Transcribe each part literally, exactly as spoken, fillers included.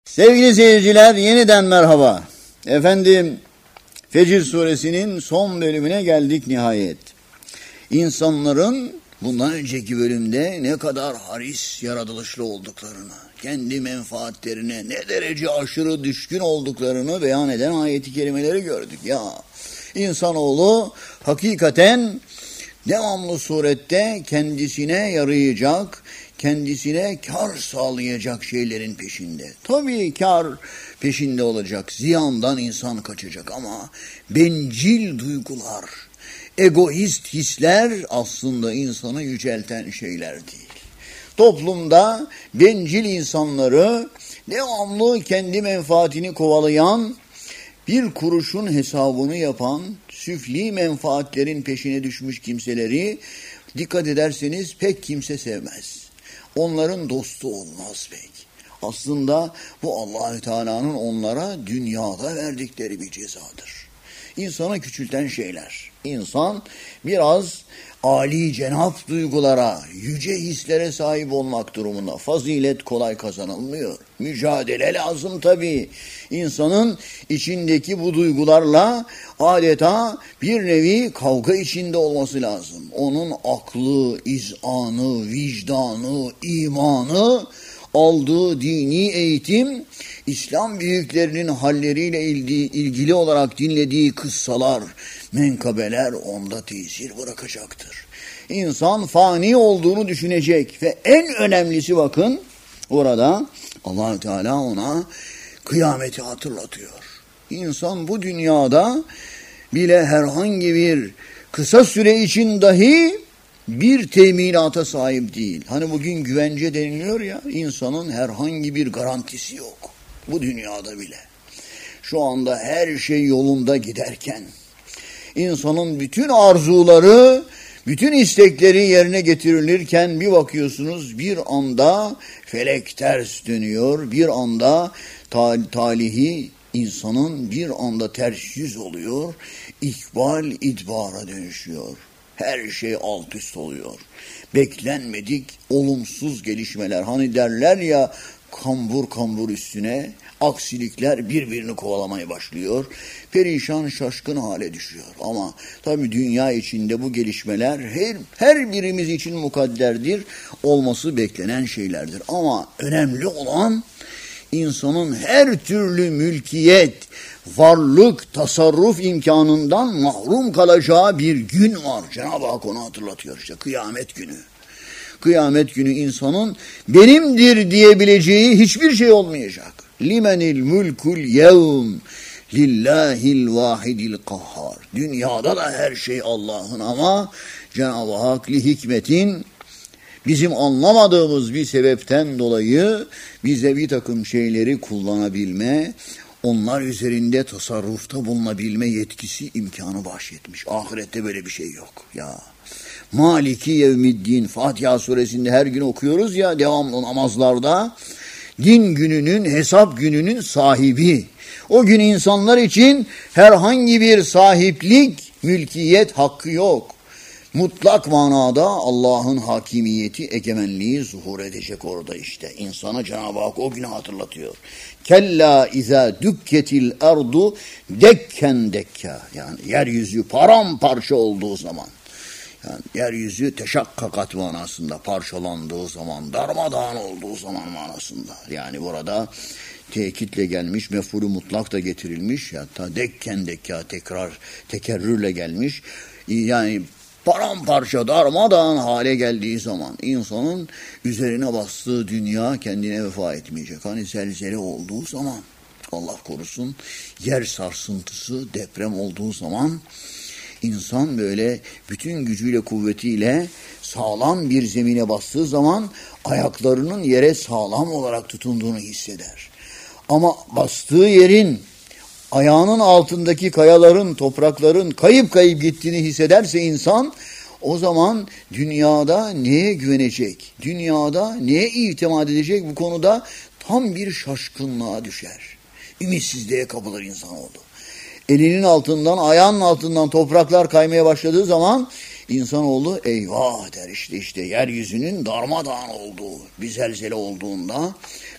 Sevgili seyirciler, yeniden merhaba. Efendim, Fecr suresinin son bölümüne geldik nihayet. İnsanların bundan önceki bölümde ne kadar haris yaratılışlı olduklarını, kendi menfaatlerine ne derece aşırı düşkün olduklarını beyan eden ayet-i kerimeleri gördük. Ya, insanoğlu hakikaten devamlı surette kendisine yarayacak, kendisine kar sağlayacak şeylerin peşinde. Tabii kar peşinde olacak, ziyandan insan kaçacak ama bencil duygular, egoist hisler aslında insanı yücelten şeyler değil. Toplumda bencil insanları, devamlı kendi menfaatini kovalayan, bir kuruşun hesabını yapan, süfli menfaatlerin peşine düşmüş kimseleri dikkat ederseniz pek kimse sevmez. Onların dostu olmaz pek. Aslında bu Allah-u Teala'nın onlara dünyada verdikleri bir cezadır. İnsanı küçülten şeyler. İnsan biraz âli cenap duygulara, yüce hislere sahip olmak durumunda. Fazilet kolay kazanılmıyor. Mücadele lazım tabii. İnsanın içindeki bu duygularla adeta bir nevi kavga içinde olması lazım. Onun aklı, izanı, vicdanı, imanı, aldığı dini eğitim, İslam büyüklerinin halleriyle ilgili olarak dinlediği kıssalar, menkabeler onda tesir bırakacaktır. İnsan fani olduğunu düşünecek ve en önemlisi bakın orada Allah-u Teala ona kıyameti hatırlatıyor. İnsan bu dünyada bile herhangi bir kısa süre için dahi bir teminata sahip değil. Hani bugün güvence deniliyor ya, insanın herhangi bir garantisi yok. Bu dünyada bile. Şu anda her şey yolunda giderken, insanın bütün arzuları, bütün istekleri yerine getirilirken bir bakıyorsunuz bir anda felek ters dönüyor, bir anda talihi insanın bir anda ters yüz oluyor, ikbal idbara dönüşüyor. Her şey alt üst oluyor. Beklenmedik olumsuz gelişmeler. Hani derler ya, kambur kambur üstüne aksilikler birbirini kovalamaya başlıyor. Perişan şaşkın hale düşüyor. Ama tabii dünya içinde bu gelişmeler her, her birimiz için mukadderdir. Olması beklenen şeylerdir. Ama önemli olan insanın her türlü mülkiyet, varlık, tasarruf imkanından mahrum kalacağı bir gün var. Cenab-ı Hak onu hatırlatıyor işte, kıyamet günü. Kıyamet günü insanın benimdir diyebileceği hiçbir şey olmayacak. Limenil mulkul yevm lillahil vahidil kahhar. Dünyada da her şey Allah'ın ama Cenab-ı Hak li hikmetin, bizim anlamadığımız bir sebepten dolayı bize bir takım şeyleri kullanabilme, onlar üzerinde tasarrufta bulunabilme yetkisi, imkanı bahşetmiş. Ahirette böyle bir şey yok ya. Maliki yevmiddin, Fatiha suresinde her gün okuyoruz ya, devamlı namazlarda, din gününün, hesap gününün sahibi. O gün insanlar için herhangi bir sahiplik, mülkiyet hakkı yok. Mutlak manada Allah'ın hakimiyeti, egemenliği zuhur edecek orada işte. İnsana Cenab-ı Hak o günü hatırlatıyor. Kella izâ dükketil ardu dekken dekka. Yani yeryüzü paramparça olduğu zaman. Yani yeryüzü teşakkakat manasında, parçalandığı zaman, darmadağın olduğu zaman manasında. Yani burada tekitle gelmiş, mef'ulü mutlak da getirilmiş. Hatta dekken dekka tekrar, tekerrürle gelmiş. Yani paramparça, darmadağın hale geldiği zaman insanın üzerine bastığı dünya kendine vefa etmeyecek. Hani zelzele olduğu zaman, Allah korusun, yer sarsıntısı, deprem olduğu zaman insan böyle bütün gücüyle, kuvvetiyle sağlam bir zemine bastığı zaman ayaklarının yere sağlam olarak tutunduğunu hisseder. Ama bastığı yerin, ayağının altındaki kayaların, toprakların kayıp kayıp gittiğini hissederse insan, o zaman dünyada neye güvenecek, dünyada neye itimat edecek, bu konuda tam bir şaşkınlığa düşer. Ümitsizliğe kapılır insanoğlu. Elinin altından, ayağının altından topraklar kaymaya başladığı zaman insanoğlu eyvah der, işte işte yeryüzünün darmadağın olduğu, bir zelzele olduğunda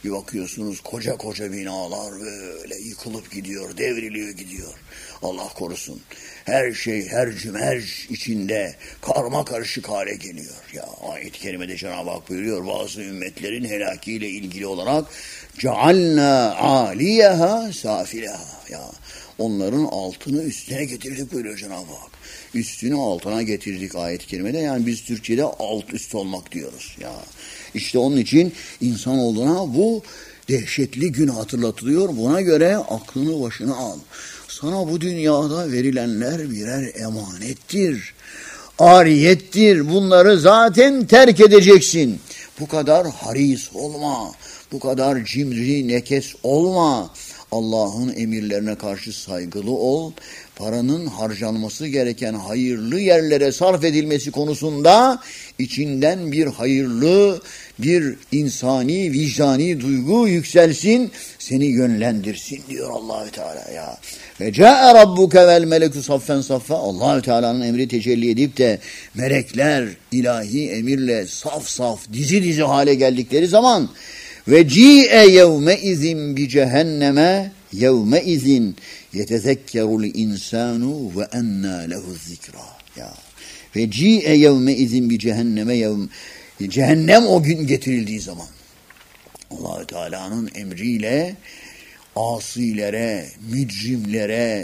Bir bakıyorsunuz koca koca binalar böyle yıkılıp gidiyor, devriliyor gidiyor. Allah korusun. Her şey her cümerc içinde karma karışık hale geliyor. Ya ayet-i kerimede Cenab-ı Hak buyuruyor, bazı ümmetlerin helakiyle ilgili olarak cealna aliyeha safileha. Ya onların altını üstüne getirdik buyuruyor Cenab-ı Hak. Üstünü altına getirdik ayet-i kerimede. Yani biz Türkçe'de alt üst olmak diyoruz. Ya işte onun için insan olduğuna bu dehşetli gün hatırlatılıyor. Buna göre aklını başına al. Sana bu dünyada verilenler birer emanettir. Ariyettir. Bunları zaten terk edeceksin. Bu kadar haris olma. Bu kadar cimri, nekes olma. Allah'ın emirlerine karşı saygılı ol. Paranın harcanması gereken hayırlı yerlere sarf edilmesi konusunda içinden bir hayırlı, bir insani, vicdani duygu yükselsin, seni yönlendirsin diyor Allahü Teala ya. Ve ca'e rabbuke vel meleku saffen saffa. Allahü Teala'nın emri tecelli edip de melekler ilahi emirle saf saf, dizi dizi hale geldikleri zaman ve ci'e yevme izin bi cehenneme yevme izin yetezekkerul insanu ve enna lehu zikra. Ya ve ci'e yevme izin bi cehenneme yevme, cehennem o gün getirildiği zaman Allahü Teala'nın emriyle asilere, mücrimlere,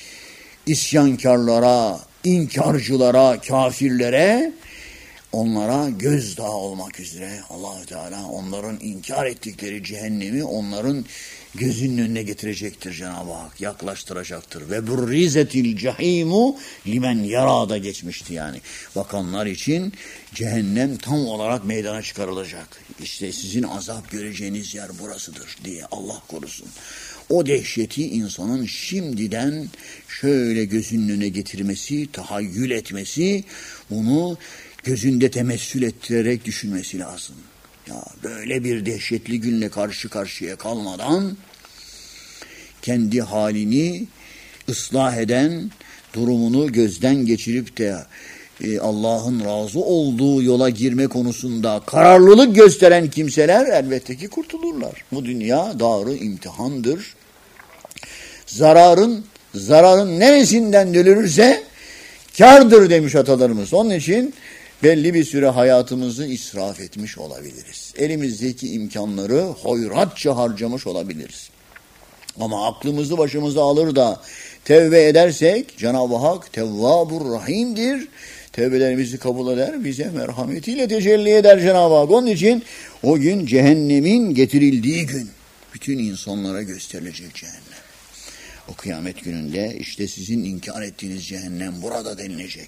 isyankarlara, inkarcılara, kafirlere, onlara gözdağı olmak üzere Allah-u Teala onların inkar ettikleri cehennemi onların gözünün önüne getirecektir Cenab-ı Hak. Yaklaştıracaktır. Ve burrizetil cehimu limen yarada geçmişti yani. Bakanlar için cehennem tam olarak meydana çıkarılacak. İşte sizin azap göreceğiniz yer burasıdır diye Allah korusun. O dehşeti insanın şimdiden şöyle gözünün önüne getirmesi, tahayyül etmesi, bunu gözünde temessül ettirerek düşünmesi lazım. Ya böyle bir dehşetli günle karşı karşıya kalmadan kendi halini ıslah eden, durumunu gözden geçirip de e, Allah'ın razı olduğu yola girme konusunda kararlılık gösteren kimseler elbette ki kurtulurlar. Bu dünya darı imtihandır. Zararın, zararın neresinden dönülürse kârdır demiş atalarımız. Onun için belli bir süre hayatımızı israf etmiş olabiliriz. Elimizdeki imkanları hoyratça harcamış olabiliriz. Ama aklımızı başımıza alır da tevbe edersek Cenab-ı Hak Tevvabur Rahim'dir. Tevbelerimizi kabul eder, bize merhametiyle tecelli eder Cenab-ı Hak. Onun için o gün cehennemin getirildiği gün bütün insanlara gösterilecek cehennem. O kıyamet gününde işte sizin inkar ettiğiniz cehennem burada denilecek.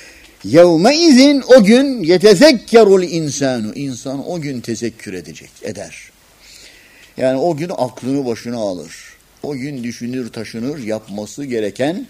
Yevme izin o gün yetezekkerul insanu. İnsan o gün tezekkür edecek, eder. Yani o gün aklını başına alır. O gün düşünür, taşınır, yapması gereken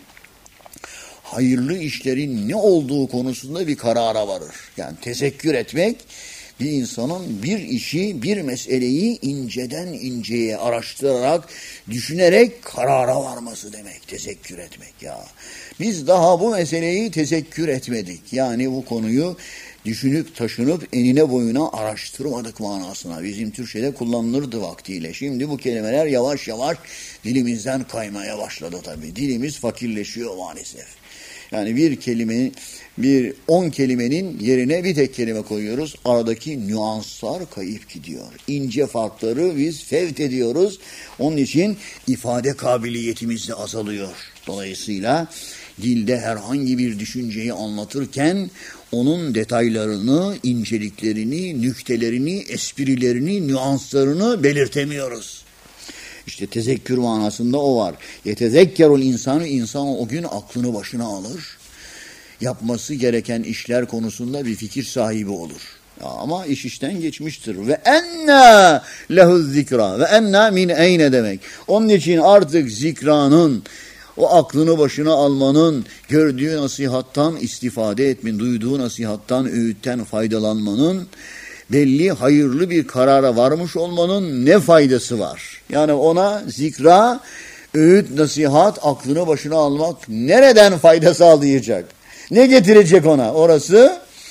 hayırlı işlerin ne olduğu konusunda bir karara varır. Yani tezekkür etmek bir insanın bir işi, bir meseleyi inceden inceye araştırarak, düşünerek karara varması demek. Tezekkür etmek ya. Biz daha bu meseleyi tezekkür etmedik. Yani bu konuyu düşünüp taşınıp enine boyuna araştırmadık manasına. Bizim Türkçe'de kullanılırdı vaktiyle. Şimdi bu kelimeler yavaş yavaş dilimizden kaymaya başladı tabii. Dilimiz fakirleşiyor maalesef. Yani bir kelime, bir on kelimenin yerine bir tek kelime koyuyoruz. Aradaki nüanslar kayıp gidiyor. İnce farkları biz fevt ediyoruz. Onun için ifade kabiliyetimiz de azalıyor. Dolayısıyla dilde herhangi bir düşünceyi anlatırken onun detaylarını, inceliklerini, nüktelerini, esprilerini, nüanslarını belirtemiyoruz. İşte tezekkür manasında o var. Yetezekkerul insanı, insan o gün aklını başına alır. Yapması gereken işler konusunda bir fikir sahibi olur. Ya ama iş işten geçmiştir. Ve enna lehu zikra. Ve enna min eyne demek. Onun için artık zikranın, o aklını başına almanın, gördüğü nasihattan istifade etmenin, duyduğu nasihattan, öğütten faydalanmanın, belli hayırlı bir karara varmış olmanın ne faydası var? Yani ona zikra, öğüt, nasihat, aklını başına almak nereden fayda sağlayacak? Ne getirecek ona? Orası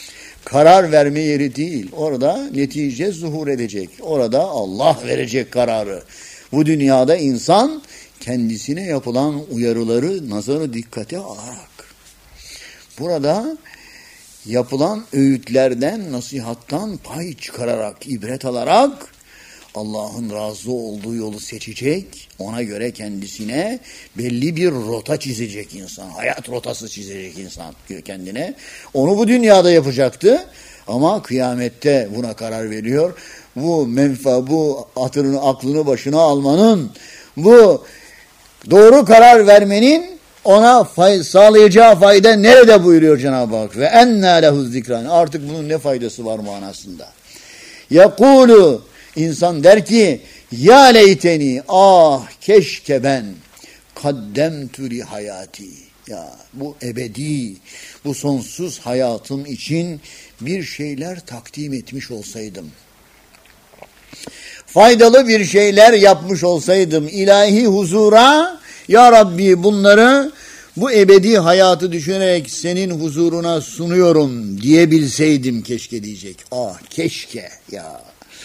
karar verme yeri değil. Orada netice zuhur edecek. Orada Allah verecek kararı. Bu dünyada insan kendisine yapılan uyarıları nazarı dikkate alarak, burada yapılan öğütlerden, nasihattan pay çıkararak, ibret alarak Allah'ın razı olduğu yolu seçecek, ona göre kendisine belli bir rota çizecek insan. Hayat rotası çizecek insan kendine. Onu bu dünyada yapacaktı ama kıyamette buna karar veriyor. Bu menfa, bu hatırını, aklını başına almanın, bu doğru karar vermenin ona fay, sağlayacağı fayda nerede buyuruyor Cenab-ı Hak? Ve ennâ lehu zikran. Artık bunun ne faydası var manasında. Yekûlu, insan der ki, ya leyteni, ah keşke ben kaddemtü li hayati. Ya bu ebedi, bu sonsuz hayatım için bir şeyler takdim etmiş olsaydım. Faydalı bir şeyler yapmış olsaydım ilahi huzura, ya Rabbi bunları bu ebedi hayatı düşünerek senin huzuruna sunuyorum diyebilseydim keşke diyecek. Ah keşke ya,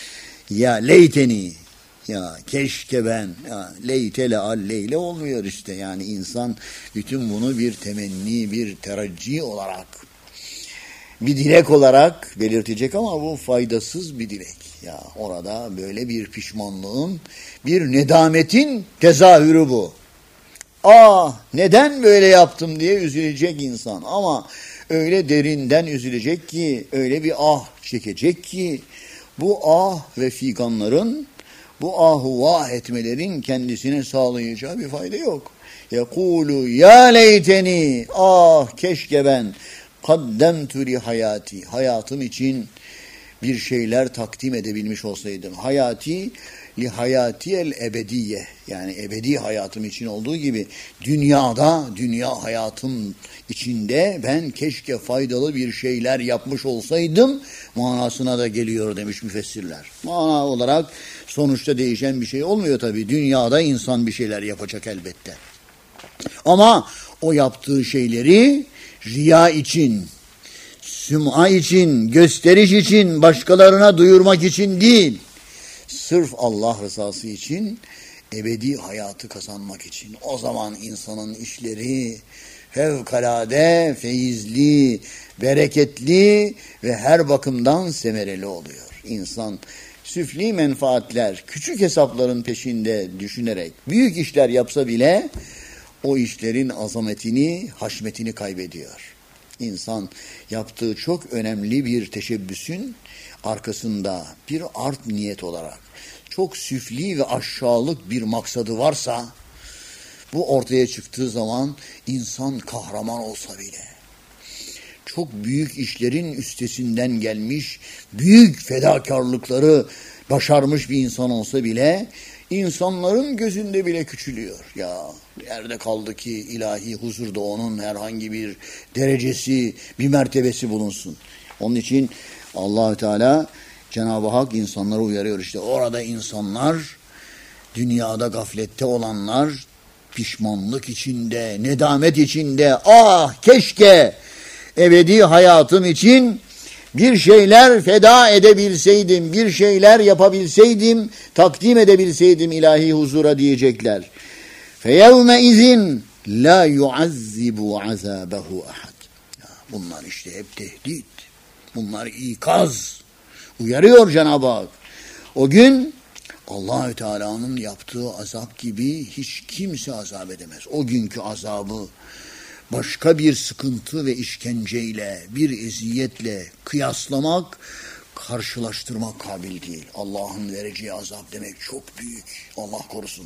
ya leyteni, ya keşke ben, ya leytele al leyle olmuyor işte. Yani insan bütün bunu bir temenni, bir teravih olarak, bir dilek olarak belirtecek ama bu faydasız bir dilek. Ya orada böyle bir pişmanlığın, bir nedametin tezahürü bu. Ah neden böyle yaptım diye üzülecek insan ama öyle derinden üzülecek ki, öyle bir ah çekecek ki bu ah ve figanların, bu ahu vah etmelerin kendisine sağlayacağı bir fayda yok. Yekulu ya leyteni, ah keşke ben kaddemtü li hayati, hayatım için bir şeyler takdim edebilmiş olsaydım. Hayati li hayatiyel ebediye, yani ebedi hayatım için olduğu gibi dünyada, dünya hayatım içinde ben keşke faydalı bir şeyler yapmış olsaydım manasına da geliyor demiş müfessirler. Mana olarak sonuçta değişen bir şey olmuyor tabii. Dünyada insan bir şeyler yapacak elbette. Ama o yaptığı şeyleri riya için, süm'a için, gösteriş için, başkalarına duyurmak için değil, sırf Allah rızası için, ebedi hayatı kazanmak için. O zaman insanın işleri fevkalade, feyizli, bereketli ve her bakımdan semereli oluyor. İnsan süfli menfaatler, küçük hesapların peşinde düşünerek büyük işler yapsa bile o işlerin azametini, haşmetini kaybediyor. İnsan yaptığı çok önemli bir teşebbüsün arkasında bir art niyet olarak çok süfli ve aşağılık bir maksadı varsa, bu ortaya çıktığı zaman insan kahraman olsa bile, çok büyük işlerin üstesinden gelmiş, büyük fedakarlıkları başarmış bir insan olsa bile, insanların gözünde bile küçülüyor. Ya nerede kaldı ki ilahi huzurda onun herhangi bir derecesi, bir mertebesi bulunsun. Onun için Allah-u Teala, Cenab-ı Hak insanları uyarıyor. İşte orada insanlar, dünyada gaflette olanlar, pişmanlık içinde, nedamet içinde, ah keşke ebedi hayatım için bir şeyler feda edebilseydim, bir şeyler yapabilseydim, takdim edebilseydim ilahi huzura diyecekler. فَيَوْمَ اِذٍ لَا يُعَذِّبُ عَذَابَهُ اَحَدٍ. Bunlar işte hep tehdit, bunlar ikaz, uyarıyor Cenab-ı Hak. O gün Allah-u Teala'nın yaptığı azap gibi hiç kimse azap edemez. O günkü azabı başka bir sıkıntı ve işkenceyle, bir eziyetle kıyaslamak, karşılaştırmak kabil değil. Allah'ın vereceği azap demek çok büyük. Allah korusun.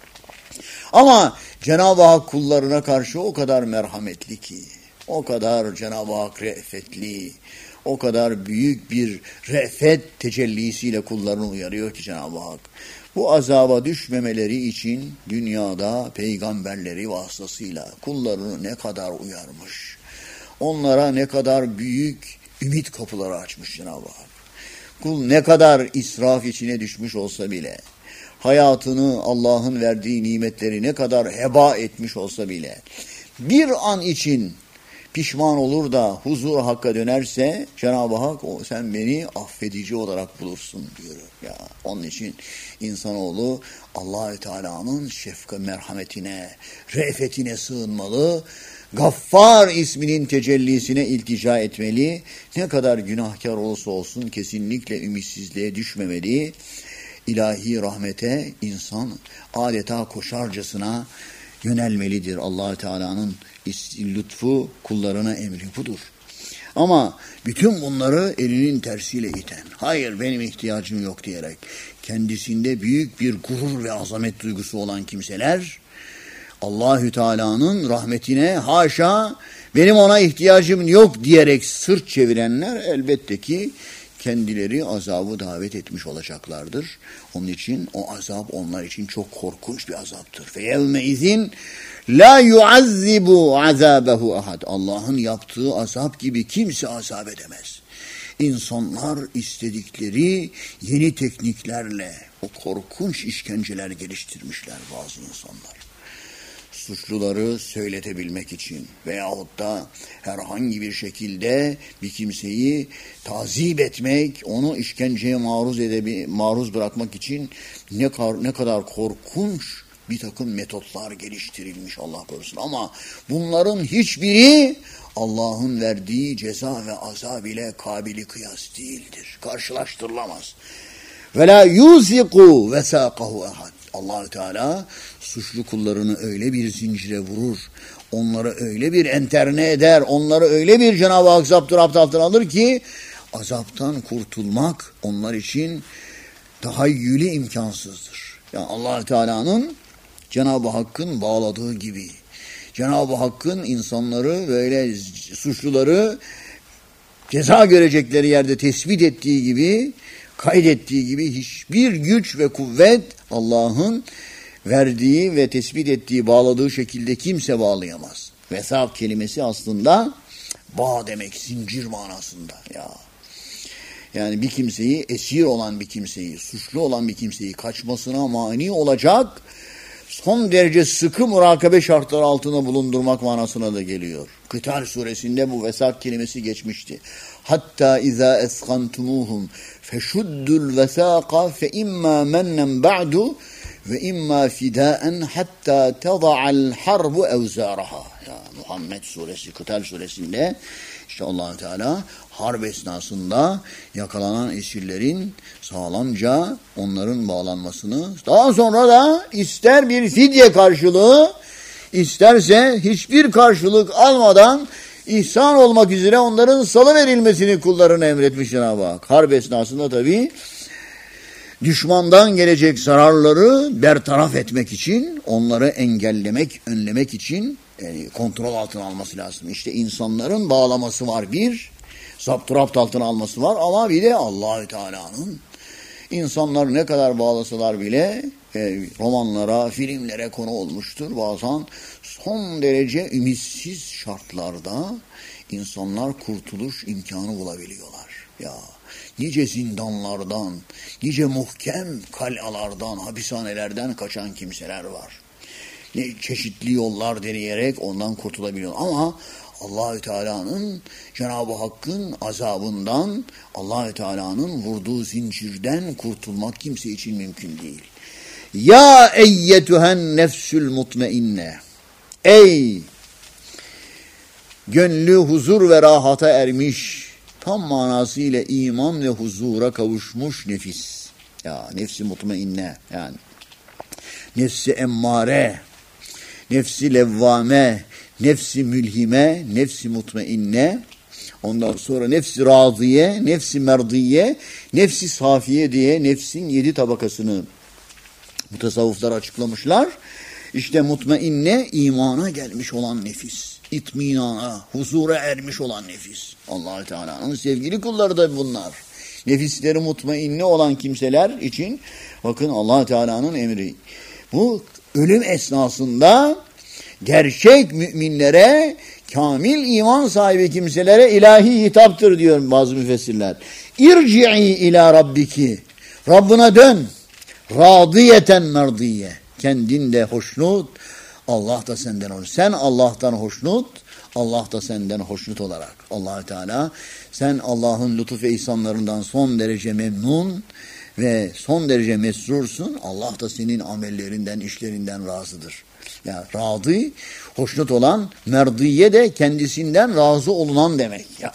Ama Cenab-ı Hak kullarına karşı o kadar merhametli ki, o kadar Cenab-ı Hak re'fetli, o kadar büyük bir re'fet tecellisiyle kullarını uyarıyor ki Cenab-ı Hak. Bu azaba düşmemeleri için dünyada peygamberleri vasıtasıyla kullarını ne kadar uyarmış, onlara ne kadar büyük ümit kapıları açmış Cenab-ı Hak. Kul ne kadar israf içine düşmüş olsa bile, hayatını Allah'ın verdiği nimetleri ne kadar heba etmiş olsa bile, bir an için pişman olur da huzur Hakk'a dönerse Cenab-ı Hak o, sen beni affedici olarak bulursun diyor. Ya onun için insanoğlu Allah-u Teala'nın şefka merhametine, re'fetine sığınmalı. Gaffar isminin tecellisine iltica etmeli. Ne kadar günahkar olursa olsun kesinlikle ümitsizliğe düşmemeli. İlahi rahmete insan adeta koşarcasına yönelmelidir. Allah-u Teala'nın lütfu kullarına emri budur. Ama bütün bunları elinin tersiyle iten, hayır benim ihtiyacım yok diyerek kendisinde büyük bir gurur ve azamet duygusu olan kimseler Allahü Teala'nın rahmetine haşa benim ona ihtiyacım yok diyerek sırt çevirenler elbette ki kendileri azabı davet etmiş olacaklardır. Onun için o azap onlar için çok korkunç bir azaptır. Fe yevme izin la yuazzibu azabehu ahad. Allah'ın yaptığı azap gibi kimse azap edemez. İnsanlar istedikleri yeni tekniklerle o korkunç işkenceler geliştirmişler bazı insanlar. Suçluları söyletebilmek için veyahut da herhangi bir şekilde bir kimseyi tazip etmek, onu işkenceye maruz edebi, maruz bırakmak için ne kadar, ne kadar korkunç bir takım metotlar geliştirilmiş Allah korusun. Ama bunların hiçbiri Allah'ın verdiği ceza ve azab ile kabili kıyas değildir. Karşılaştırılamaz. Ve la yuziku vesaqahu ahad. Allah-u Teala suçlu kullarını öyle bir zincire vurur, onları öyle bir enterne eder, onları öyle bir Cenab-ı Hak zapturapt altına alır ki azaptan kurtulmak onlar için tahayyülü imkansızdır. Yani Allah-u Teala'nın Cenab-ı Hakk'ın bağladığı gibi, Cenab-ı Hakk'ın insanları böyle suçluları ceza görecekleri yerde tespit ettiği gibi, kaydettiği gibi hiçbir güç ve kuvvet Allah'ın verdiği ve tespit ettiği, bağladığı şekilde kimse bağlayamaz. Vesaq kelimesi aslında bağ demek, zincir manasında. Ya. Yani bir kimseyi, esir olan bir kimseyi, suçlu olan bir kimseyi kaçmasına mani olacak son derece sıkı murakabe şartları altında bulundurmak manasına da geliyor. Kıtal suresinde bu vesaq kelimesi geçmişti. Hatta izâ eskantumuhum feşuddul vesâqa fe immâ mennen ba'du ve immâ fidâen hatta teda'al harbu evzâraha. Ya Muhammed suresi, Kıtal suresinde işte Allah Teala harp esnasında yakalanan esirlerin sağlamca onların bağlanmasını, daha sonra da ister bir fidye karşılığı, isterse hiçbir karşılık almadan ihsan olmak üzere onların salıverilmesini kullarına emretmiş Cenab-ı Hak. Harp esnasında tabii düşmandan gelecek zararları bertaraf etmek için, onları engellemek, önlemek için yani kontrol altına alması lazım. İşte insanların bağlaması var bir, zapturapt altına alması var ama bir de Allah-u Teala'nın insanlar ne kadar bağlasalar bile e, romanlara, filmlere konu olmuştur. Bazen son derece ümitsiz şartlarda insanlar kurtuluş imkanı bulabiliyorlar. Ya nice zindanlardan, nice muhkem kalalardan, hapishanelerden kaçan kimseler var. Ne çeşitli yollar deneyerek ondan kurtulabiliyor. Ama Allahü Teala'nın, Cenab-ı Hakk'ın azabından, Allahü Teala'nın vurduğu zincirden kurtulmak kimse için mümkün değil. Ya eyyetühen nefsül mutmainne. Ey gönlü huzur ve rahata ermiş, tam manasıyla iman ve huzura kavuşmuş nefis. Ya nefsi mutmainne yani. Nefsi emmare, nefsi levvame, nefsi mülhime, nefsi mutmainne, ondan sonra nefsi radiye, nefsi merdiye, nefsi safiye diye nefsin yedi tabakasını mutasavvıflar açıklamışlar. İşte mutmainne imana gelmiş olan nefis, itminana, huzura ermiş olan nefis. Allah-u Teala'nın sevgili kulları da bunlar. Nefisleri mutmainne olan kimseler için bakın Allah-u Teala'nın emri. Bu ölüm esnasında gerçek müminlere, kamil iman sahibi kimselere ilahi hitaptır diyor bazı müfessirler. İrci'i ila rabbiki. Rabbına dön. Radiyeten merdiye. Kendin de hoşnut, Allah da senden hoşnut. Sen Allah'tan hoşnut, Allah da senden hoşnut olarak. Allah Teala sen Allah'ın lütuf ve ihsanlarından son derece memnun ve son derece mesrursun. Allah da senin amellerinden, işlerinden razıdır. Ya radı, hoşnut olan, merdiye de kendisinden razı olunan demek. Ya.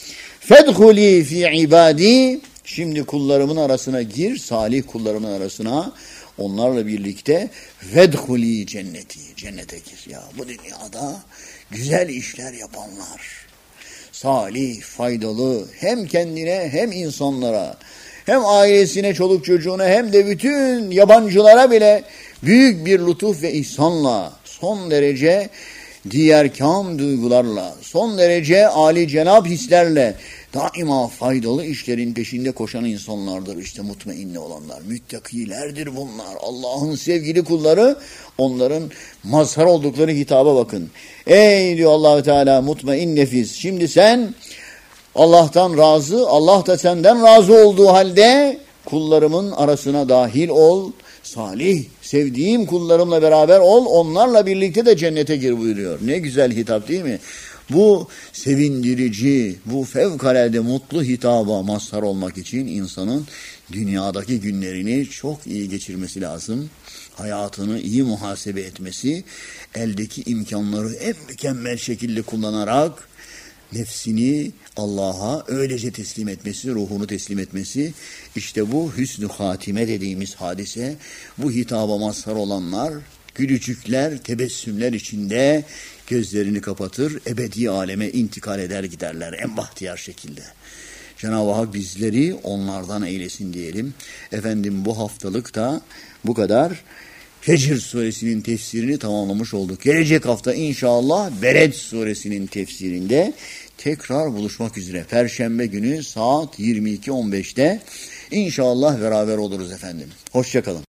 Fedhuli fi ibadi. Şimdi kullarımın arasına gir, salih kullarımın arasına. Onlarla birlikte vedhuli cenneti, cennete gir. Ya bu dünyada güzel işler yapanlar, salih, faydalı, hem kendine hem insanlara, hem ailesine, çoluk çocuğuna, hem de bütün yabancılara bile büyük bir lütuf ve ihsanla, son derece diyerkâm duygularla, son derece âli cenab hislerle daima faydalı işlerin peşinde koşan insanlardır. İşte mutmainne olanlar, müttakilerdir bunlar. Allah'ın sevgili kulları, onların mazhar oldukları hitaba bakın. Ey diyor Allah-u Teala mutmain nefis. Şimdi sen Allah'tan razı, Allah da senden razı olduğu halde kullarımın arasına dahil ol. Salih, sevdiğim kullarımla beraber ol, onlarla birlikte de cennete gir buyuruyor. Ne güzel hitap değil mi? Bu sevindirici, bu fevkalade mutlu hitaba mazhar olmak için insanın dünyadaki günlerini çok iyi geçirmesi lazım. Hayatını iyi muhasebe etmesi, eldeki imkanları en mükemmel şekilde kullanarak nefsini Allah'a öylece teslim etmesi, ruhunu teslim etmesi, işte bu hüsnü hatime dediğimiz hadise, bu hitaba mazhar olanlar, gülücükler, tebessümler içinde gözlerini kapatır, ebedi aleme intikal eder giderler en bahtiyar şekilde. Cenab-ı Hak bizleri onlardan eylesin diyelim. Efendim bu haftalık da bu kadar. Fecr suresinin tefsirini tamamlamış olduk. Gelecek hafta inşallah Beled suresinin tefsirinde tekrar buluşmak üzere. Perşembe günü saat yirmi iki on beşte inşallah beraber oluruz efendim. Hoşça kalın.